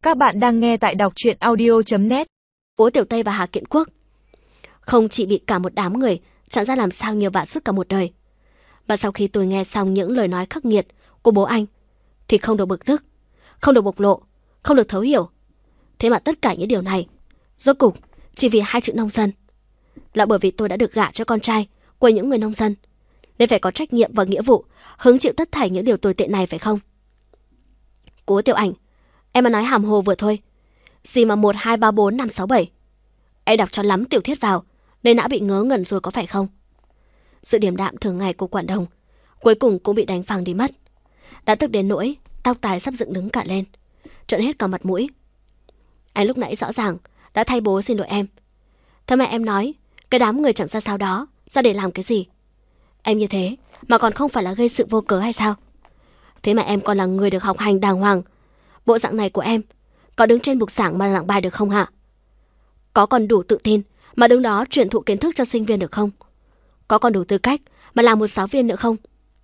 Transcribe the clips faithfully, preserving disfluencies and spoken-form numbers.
Các bạn đang nghe tại đọc truyện audio chấm net. Cố Tiểu Tây và Hà Kiện Quốc không chỉ bị cả một đám người chặn ra làm sao nhiều vạ suốt cả một đời, và sau khi tôi nghe xong những lời nói khắc nghiệt của bố anh thì không được bực tức, không được bộc lộ, không được thấu hiểu. Thế mà tất cả những điều này rốt cục chỉ vì hai chữ nông dân. Là bởi vì tôi đã được gả cho con trai của những người nông dân, nên phải có trách nhiệm và nghĩa vụ hứng chịu tất thảy những điều tồi tệ này, phải không? Cố Tiểu Ảnh, em mà nói hàm hồ vừa thôi. Gì mà một, hai, ba, bốn, năm, sáu, bảy. Em đọc cho lắm tiểu thuyết vào nên đã bị ngớ ngẩn rồi có phải không? Sự điềm đạm thường ngày của Quản Đồng cuối cùng cũng bị đánh phăng đi mất. Đã tức đến nỗi tóc tai sắp dựng đứng cả lên, trợn hết cả mặt mũi. Anh lúc nãy rõ ràng đã thay bố xin lỗi em. Thế mà em nói cái đám người chẳng ra sao đó ra để làm cái gì? Em như thế mà còn không phải là gây sự vô cớ hay sao? Thế mà em còn là người được học hành đàng hoàng. Bộ dạng này của em có đứng trên bục giảng mà giảng bài được không hả? Có còn đủ tự tin mà đứng đó truyền thụ kiến thức cho sinh viên được không? Có còn đủ tư cách mà làm một giáo viên nữa không?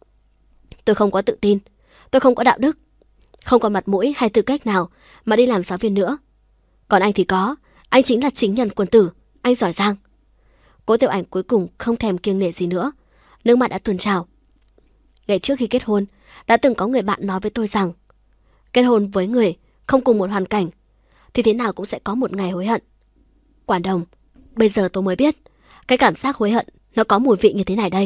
Tôi không có tự tin, tôi không có đạo đức, không còn mặt mũi hay tư cách nào mà đi làm giáo viên nữa. Còn anh thì có, anh chính là chính nhân quân tử, anh giỏi giang. Cố Tiểu Ảnh cuối cùng không thèm kiêng nể gì nữa, nước mắt đã tuôn trào. Ngày trước khi kết hôn, đã từng có người bạn nói với tôi rằng kết hôn với người không cùng một hoàn cảnh thì thế nào cũng sẽ có một ngày hối hận. Quản Đồng, bây giờ tôi mới biết cái cảm giác hối hận nó có mùi vị như thế này đây.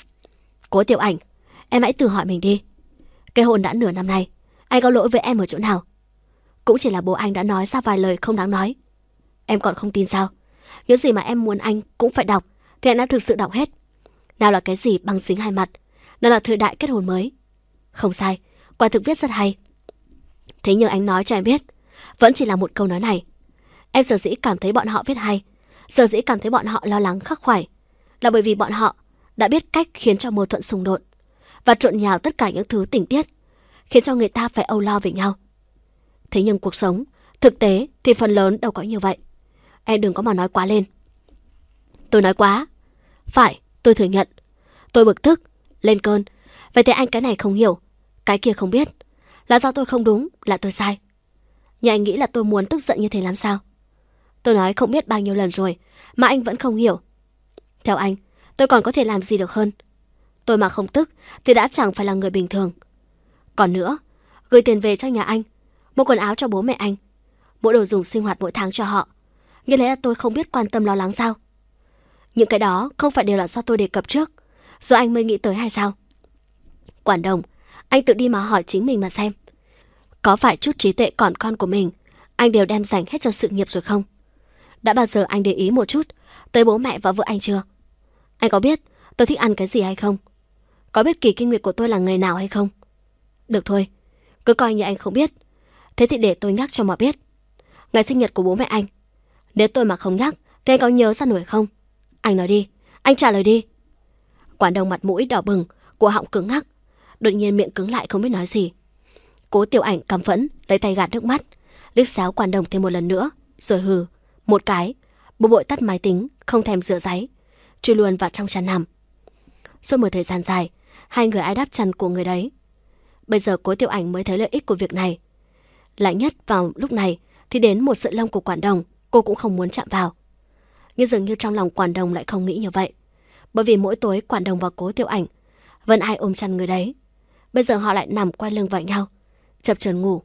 Cố Tiểu Ảnh, em hãy tự hỏi mình đi. Kết hôn đã nửa năm nay, anh có lỗi với em ở chỗ nào? Cũng chỉ là bố anh đã nói ra vài lời không đáng nói. Em còn không tin sao? Những gì mà em muốn anh cũng phải đọc thì anh đã thực sự đọc hết. Nào là cái gì băng dính hai mặt, nào là thời đại kết hôn mới. Không sai, quả thực viết rất hay. Thế nhưng anh nói cho em biết, vẫn chỉ là một câu nói này. Em sở dĩ cảm thấy bọn họ viết hay, sở dĩ cảm thấy bọn họ lo lắng khắc khoải, là bởi vì bọn họ đã biết cách khiến cho mâu thuẫn xung đột và trộn nhào tất cả những thứ tình tiết, khiến cho người ta phải âu lo về nhau. Thế nhưng cuộc sống, thực tế thì phần lớn đâu có như vậy. Em đừng có mà nói quá lên. Tôi nói quá. Phải, tôi thừa nhận. Tôi bực tức, lên cơn. Vậy thì anh cái này không hiểu, cái kia không biết. Là do tôi không đúng, là tôi sai. Nhưng anh nghĩ là tôi muốn tức giận như thế làm sao? Tôi nói không biết bao nhiêu lần rồi mà anh vẫn không hiểu. Theo anh, tôi còn có thể làm gì được hơn? Tôi mà không tức thì đã chẳng phải là người bình thường. Còn nữa, gửi tiền về cho nhà anh, mua quần áo cho bố mẹ anh, mua đồ dùng sinh hoạt mỗi tháng cho họ, như thế là tôi không biết quan tâm lo lắng sao? Những cái đó không phải đều là do tôi đề cập trước, rồi anh mới nghĩ tới hay sao? Quản Đồng, anh tự đi mà hỏi chính mình mà xem. Có phải chút trí tuệ còn con của mình anh đều đem dành hết cho sự nghiệp rồi không? Đã bao giờ anh để ý một chút tới bố mẹ và vợ anh chưa? Anh có biết tôi thích ăn cái gì hay không? Có biết kỳ kinh nguyệt của tôi là ngày nào hay không? Được thôi, cứ coi như anh không biết. Thế thì để tôi nhắc cho mà biết. Ngày sinh nhật của bố mẹ anh, nếu tôi mà không nhắc thì anh có nhớ ra nổi không? Anh nói đi, anh trả lời đi. Quản Đồng mặt mũi đỏ bừng, cổ họng cứng ngắc, đột nhiên miệng cứng lại không biết nói gì. Cố Tiểu Ảnh căm phẫn lấy tay gạt nước mắt, liếc xéo Quản Đồng thêm một lần nữa, rồi hừ một cái, bực bội tắt máy tính, không thèm rửa ráy, chui luôn vào trong chăn nằm. Suốt một thời gian dài, hai người ai đáp chăn của người đấy. Bây giờ Cố Tiểu Ảnh mới thấy lợi ích của việc này. Lạnh nhất vào lúc này thì đến một sợi lông của Quản Đồng, cô cũng không muốn chạm vào. Nhưng dường như trong lòng Quản Đồng lại không nghĩ như vậy, bởi vì mỗi tối Quản Đồng và Cố Tiểu Ảnh vẫn ai ôm chăn người đấy. Bây giờ họ lại nằm quay lưng vào nhau, chập chờn ngủ.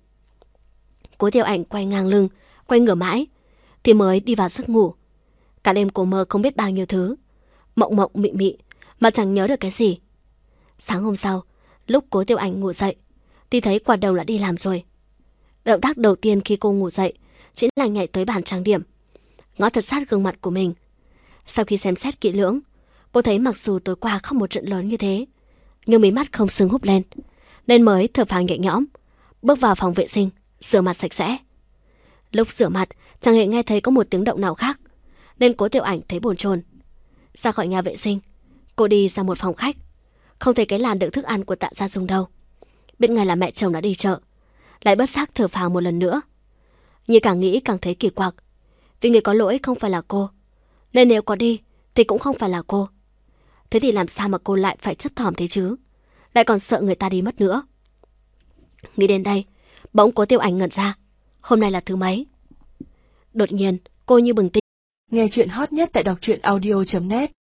Cố Tiểu Ảnh quay ngang lưng, quay ngửa mãi thì mới đi vào giấc ngủ. Cả đêm cô mơ không biết bao nhiêu thứ, mộng mộng mị mị mà chẳng nhớ được cái gì. Sáng hôm sau, lúc Cố Tiểu Ảnh ngủ dậy thì thấy Quản Đồng đã đi làm rồi. Động tác đầu tiên khi cô ngủ dậy chính là nhảy tới bàn trang điểm, ngó thật sát gương mặt của mình. Sau khi xem xét kỹ lưỡng, cô thấy mặc dù tối qua khóc một trận lớn như thế, nhưng mí mắt không sưng húp lên, nên mới thở phào nhẹ nhõm, bước vào phòng vệ sinh, rửa mặt sạch sẽ. Lúc rửa mặt, chẳng hề nghe thấy có một tiếng động nào khác, nên Cố Tiểu Ảnh thấy bồn chồn. Ra khỏi nhà vệ sinh, cô đi ra một phòng khách, không thấy cái làn đựng thức ăn của Tạ Gia Dung đâu. Biết ngay là mẹ chồng đã đi chợ, lại bất giác thở phào một lần nữa. Nhưng càng nghĩ càng thấy kỳ quặc, vì người có lỗi không phải là cô, nên nếu có đi thì cũng không phải là cô. Thế thì làm sao mà cô lại phải chất thỏm thế chứ, lại còn sợ người ta đi mất nữa. Nghĩ đến đây, bỗng Cố Tiểu Ảnh ngẩn ra, Hôm nay là thứ mấy? Đột nhiên, cô như bừng tỉnh. Nghe chuyện hot nhất tại đọc truyện audio chấm net